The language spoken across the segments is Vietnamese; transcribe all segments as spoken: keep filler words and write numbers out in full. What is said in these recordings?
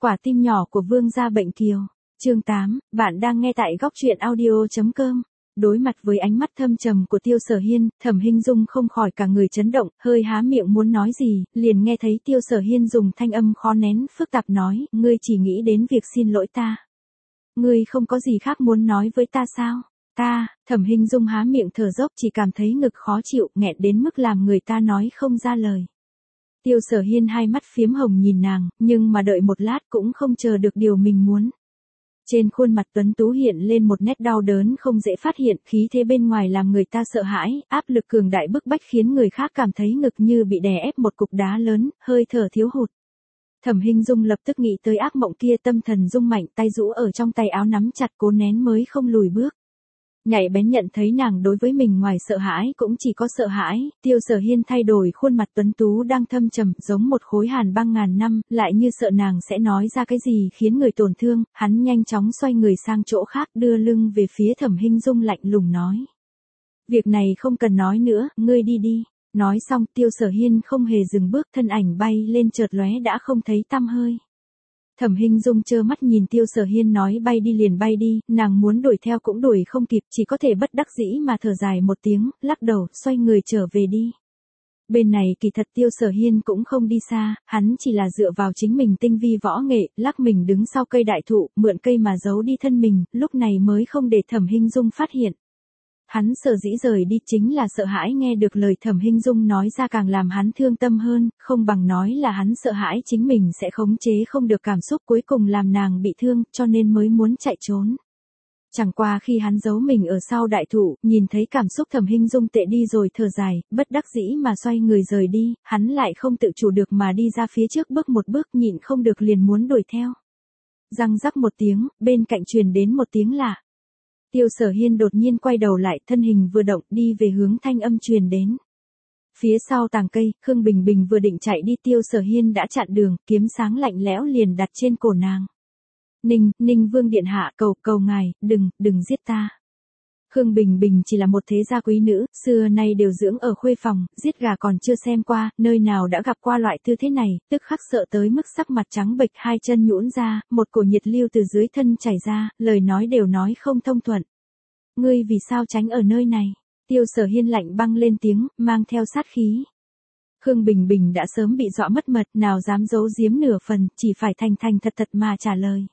Quả tim nhỏ của vương gia bệnh kiều. Chương tám, bạn đang nghe tại góc truyện audio.com. Đối mặt với ánh mắt thâm trầm của Tiêu Sở Hiên, Thẩm Hinh Dung không khỏi cả người chấn động, hơi há miệng muốn nói gì, liền nghe thấy Tiêu Sở Hiên dùng thanh âm khó nén, phức tạp nói, ngươi chỉ nghĩ đến việc xin lỗi ta. Ngươi không có gì khác muốn nói với ta sao? Ta, Thẩm Hinh Dung há miệng thở dốc, chỉ cảm thấy ngực khó chịu, nghẹn đến mức làm người ta nói không ra lời. Tiêu Sở Hiên hai mắt phiếm hồng nhìn nàng, nhưng mà đợi một lát cũng không chờ được điều mình muốn. Trên khuôn mặt tuấn tú hiện lên một nét đau đớn không dễ phát hiện, khí thế bên ngoài làm người ta sợ hãi, áp lực cường đại bức bách khiến người khác cảm thấy ngực như bị đè ép một cục đá lớn, hơi thở thiếu hụt. Thẩm Hinh Dung lập tức nghĩ tới ác mộng kia, tâm thần rung mạnh, tay rũ ở trong tay áo nắm chặt cố nén mới không lùi bước. Nhạy bén nhận thấy nàng đối với mình ngoài sợ hãi cũng chỉ có sợ hãi, Tiêu Sở Hiên thay đổi khuôn mặt tuấn tú đang thâm trầm giống một khối hàn băng ngàn năm, lại như sợ nàng sẽ nói ra cái gì khiến người tổn thương, hắn nhanh chóng xoay người sang chỗ khác đưa lưng về phía Thẩm Hinh Dung lạnh lùng nói. Việc này không cần nói nữa, ngươi đi đi. Nói xong Tiêu Sở Hiên không hề dừng bước, thân ảnh bay lên chợt lóe đã không thấy tăm hơi. Thẩm Hinh Dung trơ mắt nhìn Tiêu Sở Hiên nói bay đi liền bay đi, nàng muốn đuổi theo cũng đuổi không kịp, chỉ có thể bất đắc dĩ mà thở dài một tiếng, lắc đầu, xoay người trở về đi. Bên này kỳ thật Tiêu Sở Hiên cũng không đi xa, hắn chỉ là dựa vào chính mình tinh vi võ nghệ, lắc mình đứng sau cây đại thụ, mượn cây mà giấu đi thân mình, lúc này mới không để Thẩm Hinh Dung phát hiện. Hắn sở dĩ rời đi chính là sợ hãi nghe được lời Thẩm Hinh Dung nói ra càng làm hắn thương tâm hơn, không bằng nói là hắn sợ hãi chính mình sẽ khống chế không được cảm xúc cuối cùng làm nàng bị thương, cho nên mới muốn chạy trốn. Chẳng qua khi hắn giấu mình ở sau đại thụ, nhìn thấy cảm xúc Thẩm Hinh Dung tệ đi rồi thở dài, bất đắc dĩ mà xoay người rời đi, hắn lại không tự chủ được mà đi ra phía trước bước một bước, nhịn không được liền muốn đuổi theo. Răng rắc một tiếng, bên cạnh truyền đến một tiếng lạ. Tiêu Sở Hiên đột nhiên quay đầu lại, thân hình vừa động đi về hướng thanh âm truyền đến. Phía sau tàng cây, Khương Bình Bình vừa định chạy đi, Tiêu Sở Hiên đã chặn đường, kiếm sáng lạnh lẽo liền đặt trên cổ nàng. Ninh, Ninh Vương điện hạ, cầu, cầu ngài, đừng, đừng giết ta. Khương Bình Bình chỉ là một thế gia quý nữ, xưa nay đều dưỡng ở khuê phòng, giết gà còn chưa xem qua, nơi nào đã gặp qua loại tư thế này, tức khắc sợ tới mức sắc mặt trắng bệch, hai chân nhũn ra, một cổ nhiệt lưu từ dưới thân chảy ra, lời nói đều nói không thông thuận. Ngươi vì sao tránh ở nơi này? Tiêu Sở Hiên lạnh băng lên tiếng, mang theo sát khí. Khương Bình Bình đã sớm bị dọa mất mật, nào dám giấu giếm nửa phần, chỉ phải thành thành thật thật mà trả lời.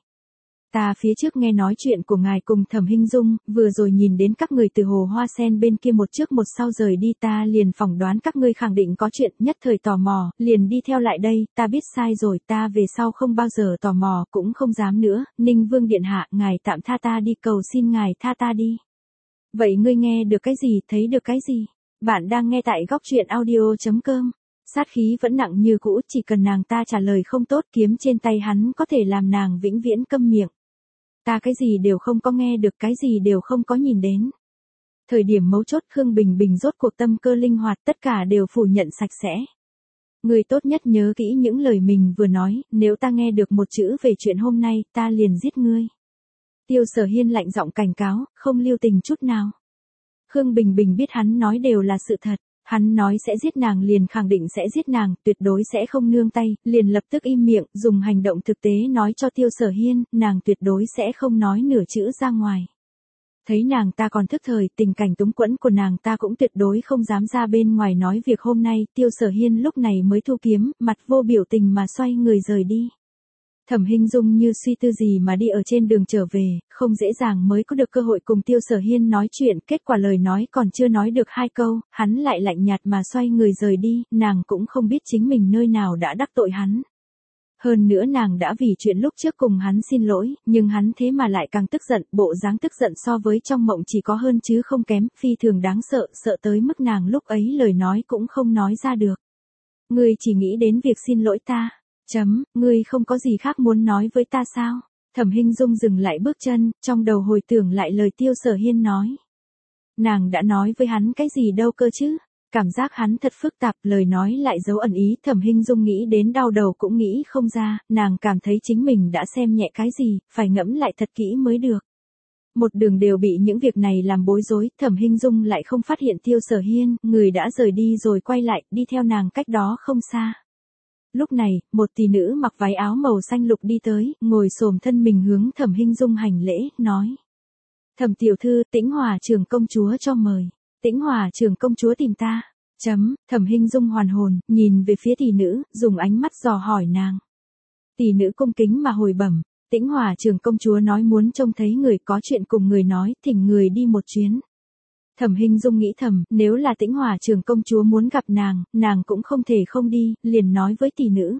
Ta phía trước nghe nói chuyện của ngài cùng Thẩm Hinh Dung, vừa rồi nhìn đến các người từ hồ hoa sen bên kia một trước một sau rời đi, ta liền phỏng đoán các ngươi khẳng định có chuyện, nhất thời tò mò, liền đi theo lại đây, ta biết sai rồi, ta về sau không bao giờ tò mò, cũng không dám nữa, Ninh Vương điện hạ, ngài tạm tha ta đi, cầu xin ngài tha ta đi. Vậy ngươi nghe được cái gì, thấy được cái gì? Bạn đang nghe tại góc truyện audio.com. Sát khí vẫn nặng như cũ, chỉ cần nàng ta trả lời không tốt, kiếm trên tay hắn có thể làm nàng vĩnh viễn câm miệng. Ta cái gì đều không có nghe được, cái gì đều không có nhìn đến. Thời điểm mấu chốt Khương Bình Bình rốt cuộc tâm cơ linh hoạt, tất cả đều phủ nhận sạch sẽ. Người tốt nhất nhớ kỹ những lời mình vừa nói, nếu ta nghe được một chữ về chuyện hôm nay, ta liền giết ngươi. Tiêu Sở Hiên lạnh giọng cảnh cáo, không lưu tình chút nào. Khương Bình Bình biết hắn nói đều là sự thật. Hắn nói sẽ giết nàng liền khẳng định sẽ giết nàng, tuyệt đối sẽ không nương tay, liền lập tức im miệng, dùng hành động thực tế nói cho Tiêu Sở Hiên, nàng tuyệt đối sẽ không nói nửa chữ ra ngoài. Thấy nàng ta còn thức thời, tình cảnh túng quẫn của nàng ta cũng tuyệt đối không dám ra bên ngoài nói việc hôm nay, Tiêu Sở Hiên lúc này mới thu kiếm, mặt vô biểu tình mà xoay người rời đi. Thẩm Hinh Dung như suy tư gì mà đi ở trên đường trở về, không dễ dàng mới có được cơ hội cùng Tiêu Sở Hiên nói chuyện, kết quả lời nói còn chưa nói được hai câu, hắn lại lạnh nhạt mà xoay người rời đi, nàng cũng không biết chính mình nơi nào đã đắc tội hắn. Hơn nữa nàng đã vì chuyện lúc trước cùng hắn xin lỗi, nhưng hắn thế mà lại càng tức giận, bộ dáng tức giận so với trong mộng chỉ có hơn chứ không kém, phi thường đáng sợ, sợ tới mức nàng lúc ấy lời nói cũng không nói ra được. Ngươi chỉ nghĩ đến việc xin lỗi ta. Chấm, ngươi không có gì khác muốn nói với ta sao? Thẩm Hinh Dung dừng lại bước chân, trong đầu hồi tưởng lại lời Tiêu Sở Hiên nói. Nàng đã nói với hắn cái gì đâu cơ chứ? Cảm giác hắn thật phức tạp, lời nói lại giấu ẩn ý, Thẩm Hinh Dung nghĩ đến đau đầu cũng nghĩ không ra, nàng cảm thấy chính mình đã xem nhẹ cái gì, phải ngẫm lại thật kỹ mới được. Một đường đều bị những việc này làm bối rối, Thẩm Hinh Dung lại không phát hiện Tiêu Sở Hiên, người đã rời đi rồi quay lại, đi theo nàng cách đó không xa. Lúc này, một tỷ nữ mặc váy áo màu xanh lục đi tới, ngồi xổm thân mình hướng Thẩm Hinh Dung hành lễ, nói. Thẩm tiểu thư, Tĩnh Hòa trưởng công chúa cho mời. Tĩnh Hòa trưởng công chúa tìm ta. Chấm, Thẩm Hinh Dung hoàn hồn, nhìn về phía tỷ nữ, dùng ánh mắt dò hỏi nàng. Tỷ nữ cung kính mà hồi bẩm, Tĩnh Hòa trưởng công chúa nói muốn trông thấy người, có chuyện cùng người nói, thỉnh người đi một chuyến. Thẩm Hinh Dung nghĩ thầm, nếu là Tĩnh Hòa trưởng công chúa muốn gặp nàng, nàng cũng không thể không đi, liền nói với tỷ nữ.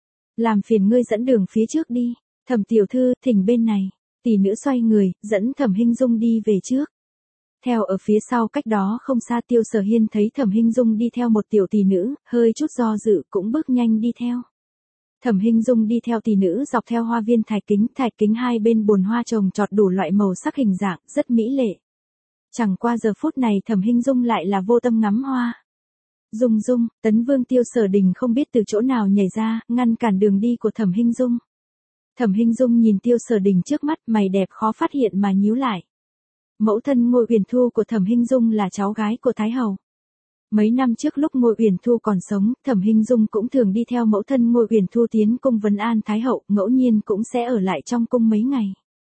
Làm phiền ngươi dẫn đường phía trước đi. Thẩm tiểu thư, thỉnh bên này. Tỷ nữ xoay người, dẫn Thẩm Hinh Dung đi về trước. Theo ở phía sau cách đó không xa Tiêu Sở Hiên thấy Thẩm Hinh Dung đi theo một tiểu tỷ nữ, hơi chút do dự cũng bước nhanh đi theo. Thẩm Hinh Dung đi theo tỷ nữ dọc theo hoa viên thạch kính, thạch kính hai bên bồn hoa trồng trọt đủ loại màu sắc hình dạng, rất mỹ lệ. Chẳng qua giờ phút này Thẩm Hinh Dung lại là vô tâm ngắm hoa. Dung Dung, Tấn Vương Tiêu Sở Đình không biết từ chỗ nào nhảy ra, ngăn cản đường đi của Thẩm Hinh Dung. Thẩm Hinh Dung nhìn Tiêu Sở Đình trước mắt, mày đẹp khó phát hiện mà nhíu lại. Mẫu thân Ngô Uyển Thu của Thẩm Hinh Dung là cháu gái của Thái Hậu. Mấy năm trước lúc Ngô Uyển Thu còn sống, Thẩm Hinh Dung cũng thường đi theo mẫu thân Ngô Uyển Thu tiến cung vấn an Thái Hậu, ngẫu nhiên cũng sẽ ở lại trong cung mấy ngày.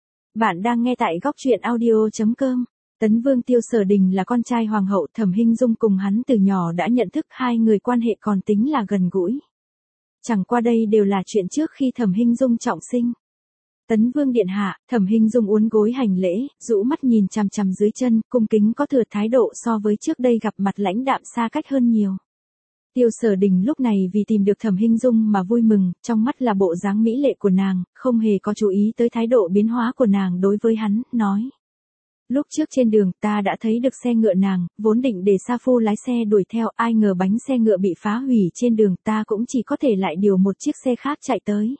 Bạn đang nghe tại góc truyện audio chấm com. Tấn Vương Tiêu Sở Đình là con trai hoàng hậu, Thẩm Hinh Dung cùng hắn từ nhỏ đã nhận thức, hai người quan hệ còn tính là gần gũi. Chẳng qua đây đều là chuyện trước khi Thẩm Hinh Dung trọng sinh. Tấn Vương điện hạ, Thẩm Hinh Dung uốn gối hành lễ, rũ mắt nhìn chằm chằm dưới chân, cung kính có thừa thái độ so với trước đây gặp mặt lãnh đạm xa cách hơn nhiều. Tiêu Sở Đình lúc này vì tìm được Thẩm Hinh Dung mà vui mừng, trong mắt là bộ dáng mỹ lệ của nàng, không hề có chú ý tới thái độ biến hóa của nàng đối với hắn, nói. Lúc trước trên đường ta đã thấy được xe ngựa nàng, vốn định để Sa Phu lái xe đuổi theo, ai ngờ bánh xe ngựa bị phá hủy trên đường, ta cũng chỉ có thể lại điều một chiếc xe khác chạy tới.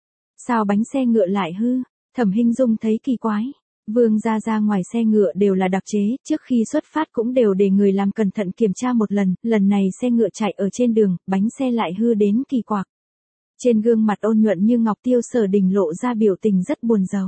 Sao bánh xe ngựa lại hư? Thẩm Hinh Dung thấy kỳ quái. Vương gia ra ngoài xe ngựa đều là đặc chế, trước khi xuất phát cũng đều để người làm cẩn thận kiểm tra một lần, lần này xe ngựa chạy ở trên đường, bánh xe lại hư đến kỳ quặc. Trên gương mặt ôn nhuận như ngọc Tiêu Sở Đình lộ ra biểu tình rất buồn rầu.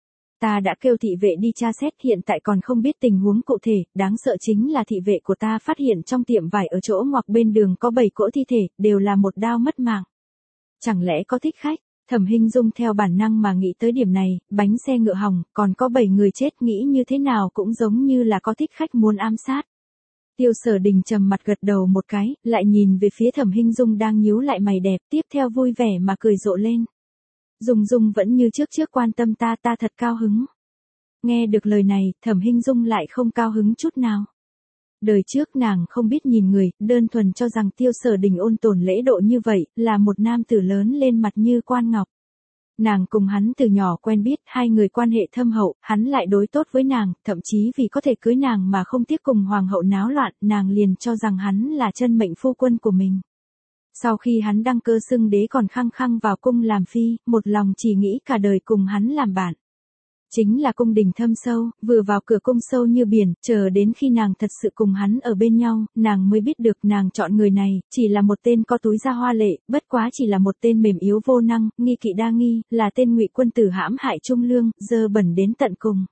Ta đã kêu thị vệ đi tra xét, hiện tại còn không biết tình huống cụ thể, đáng sợ chính là thị vệ của ta phát hiện trong tiệm vải ở chỗ ngoặc bên đường có bảy cỗ thi thể, đều là một đao mất mạng. Chẳng lẽ có thích khách? Thẩm Hinh Dung theo bản năng mà nghĩ tới điểm này, bánh xe ngựa hỏng, còn có bảy người chết, nghĩ như thế nào cũng giống như là có thích khách muốn ám sát. Tiêu Sở Đình trầm mặt gật đầu một cái, lại nhìn về phía Thẩm Hinh Dung đang nhíu lại mày đẹp, tiếp theo vui vẻ mà cười rộ lên. Dung Dung vẫn như trước trước quan tâm ta, ta thật cao hứng. Nghe được lời này, Thẩm Hinh Dung lại không cao hứng chút nào. Đời trước nàng không biết nhìn người, đơn thuần cho rằng Tiêu Sở Đình ôn tồn lễ độ như vậy, là một nam tử lớn lên mặt như quan ngọc. Nàng cùng hắn từ nhỏ quen biết, hai người quan hệ thâm hậu, hắn lại đối tốt với nàng, thậm chí vì có thể cưới nàng mà không tiếc cùng hoàng hậu náo loạn, nàng liền cho rằng hắn là chân mệnh phu quân của mình. Sau khi hắn đăng cơ xưng đế còn khăng khăng vào cung làm phi, một lòng chỉ nghĩ cả đời cùng hắn làm bạn. Chính là cung đình thâm sâu, vừa vào cửa cung sâu như biển, chờ đến khi nàng thật sự cùng hắn ở bên nhau, nàng mới biết được nàng chọn người này, chỉ là một tên có túi da hoa lệ, bất quá chỉ là một tên mềm yếu vô năng, nghi kỵ đa nghi, là tên ngụy quân tử hãm hại trung lương, dơ bẩn đến tận cùng.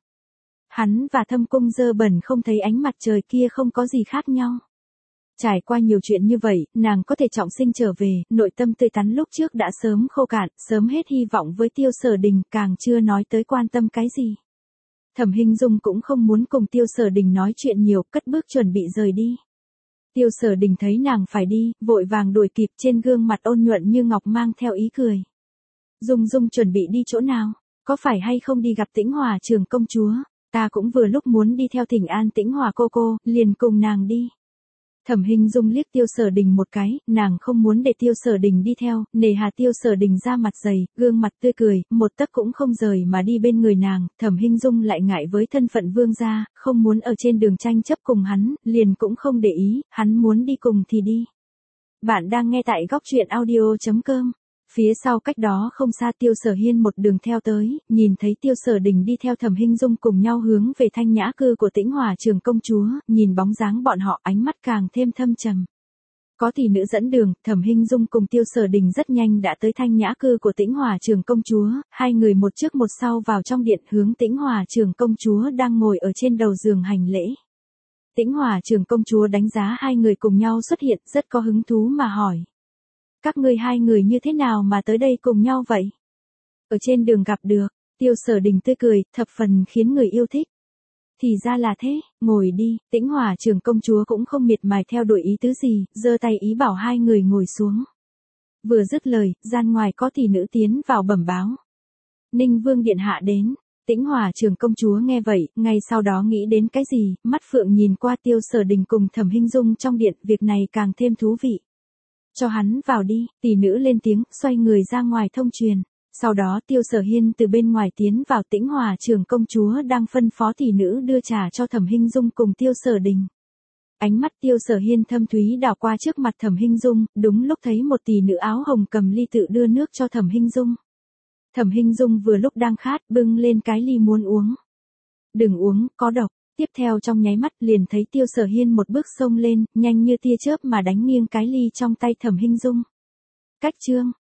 Hắn và thâm cung dơ bẩn không thấy ánh mặt trời kia không có gì khác nhau. Trải qua nhiều chuyện như vậy, nàng có thể trọng sinh trở về, nội tâm tươi tắn lúc trước đã sớm khô cạn, sớm hết hy vọng với Tiêu Sở Đình, càng chưa nói tới quan tâm cái gì. Thẩm Hinh Dung cũng không muốn cùng Tiêu Sở Đình nói chuyện nhiều, cất bước chuẩn bị rời đi. Tiêu Sở Đình thấy nàng phải đi, vội vàng đuổi kịp, trên gương mặt ôn nhuận như ngọc mang theo ý cười. Dung Dung chuẩn bị đi chỗ nào? Có phải hay không đi gặp Tĩnh Hòa trưởng công chúa? Ta cũng vừa lúc muốn đi theo thỉnh an Tĩnh Hòa cô cô, liền cùng nàng đi. Thẩm Hinh Dung liếc Tiêu Sở Đình một cái, nàng không muốn để Tiêu Sở Đình đi theo, nề hà Tiêu Sở Đình ra mặt dày, gương mặt tươi cười, một tấc cũng không rời mà đi bên người nàng, Thẩm Hinh Dung lại ngại với thân phận vương gia, không muốn ở trên đường tranh chấp cùng hắn, liền cũng không để ý, hắn muốn đi cùng thì đi. Bạn đang nghe tại góc truyện audio chấm com. Phía sau cách đó không xa Tiêu Sở Hiên một đường theo tới, nhìn thấy Tiêu Sở Đình đi theo Thẩm Hinh Dung cùng nhau hướng về thanh nhã cư của Tĩnh Hòa trưởng công chúa, nhìn bóng dáng bọn họ ánh mắt càng thêm thâm trầm. Có tỷ nữ dẫn đường, Thẩm Hinh Dung cùng Tiêu Sở Đình rất nhanh đã tới thanh nhã cư của Tĩnh Hòa trưởng công chúa, hai người một trước một sau vào trong điện hướng Tĩnh Hòa trưởng công chúa đang ngồi ở trên đầu giường hành lễ. Tĩnh Hòa trưởng công chúa đánh giá hai người cùng nhau xuất hiện rất có hứng thú mà hỏi. Các ngươi hai người như thế nào mà tới đây cùng nhau vậy? Ở trên đường gặp được, Tiêu Sở Đình tươi cười, thập phần khiến người yêu thích. Thì ra là thế, ngồi đi, Tĩnh Hòa trưởng công chúa cũng không miệt mài theo đuổi ý tứ gì, giơ tay ý bảo hai người ngồi xuống. Vừa dứt lời, gian ngoài có tỷ nữ tiến vào bẩm báo. Ninh Vương điện hạ đến. Tĩnh Hòa trưởng công chúa nghe vậy, ngay sau đó nghĩ đến cái gì, mắt phượng nhìn qua Tiêu Sở Đình cùng Thẩm Hinh Dung trong điện, việc này càng thêm thú vị. Cho hắn vào đi, tỷ nữ lên tiếng, xoay người ra ngoài thông truyền. Sau đó Tiêu Sở Hiên từ bên ngoài tiến vào. Tĩnh Hòa trưởng công chúa đang phân phó tỷ nữ đưa trà cho Thẩm Hinh Dung cùng Tiêu Sở Đình. Ánh mắt Tiêu Sở Hiên thâm thúy đảo qua trước mặt Thẩm Hinh Dung, đúng lúc thấy một tỷ nữ áo hồng cầm ly tự đưa nước cho Thẩm Hinh Dung. Thẩm Hinh Dung vừa lúc đang khát, bưng lên cái ly muốn uống. Đừng uống, có độc. Tiếp theo trong nháy mắt liền thấy Tiêu Sở Hiên một bước xông lên, nhanh như tia chớp mà đánh nghiêng cái ly trong tay Thẩm Hinh Dung. Cách chương,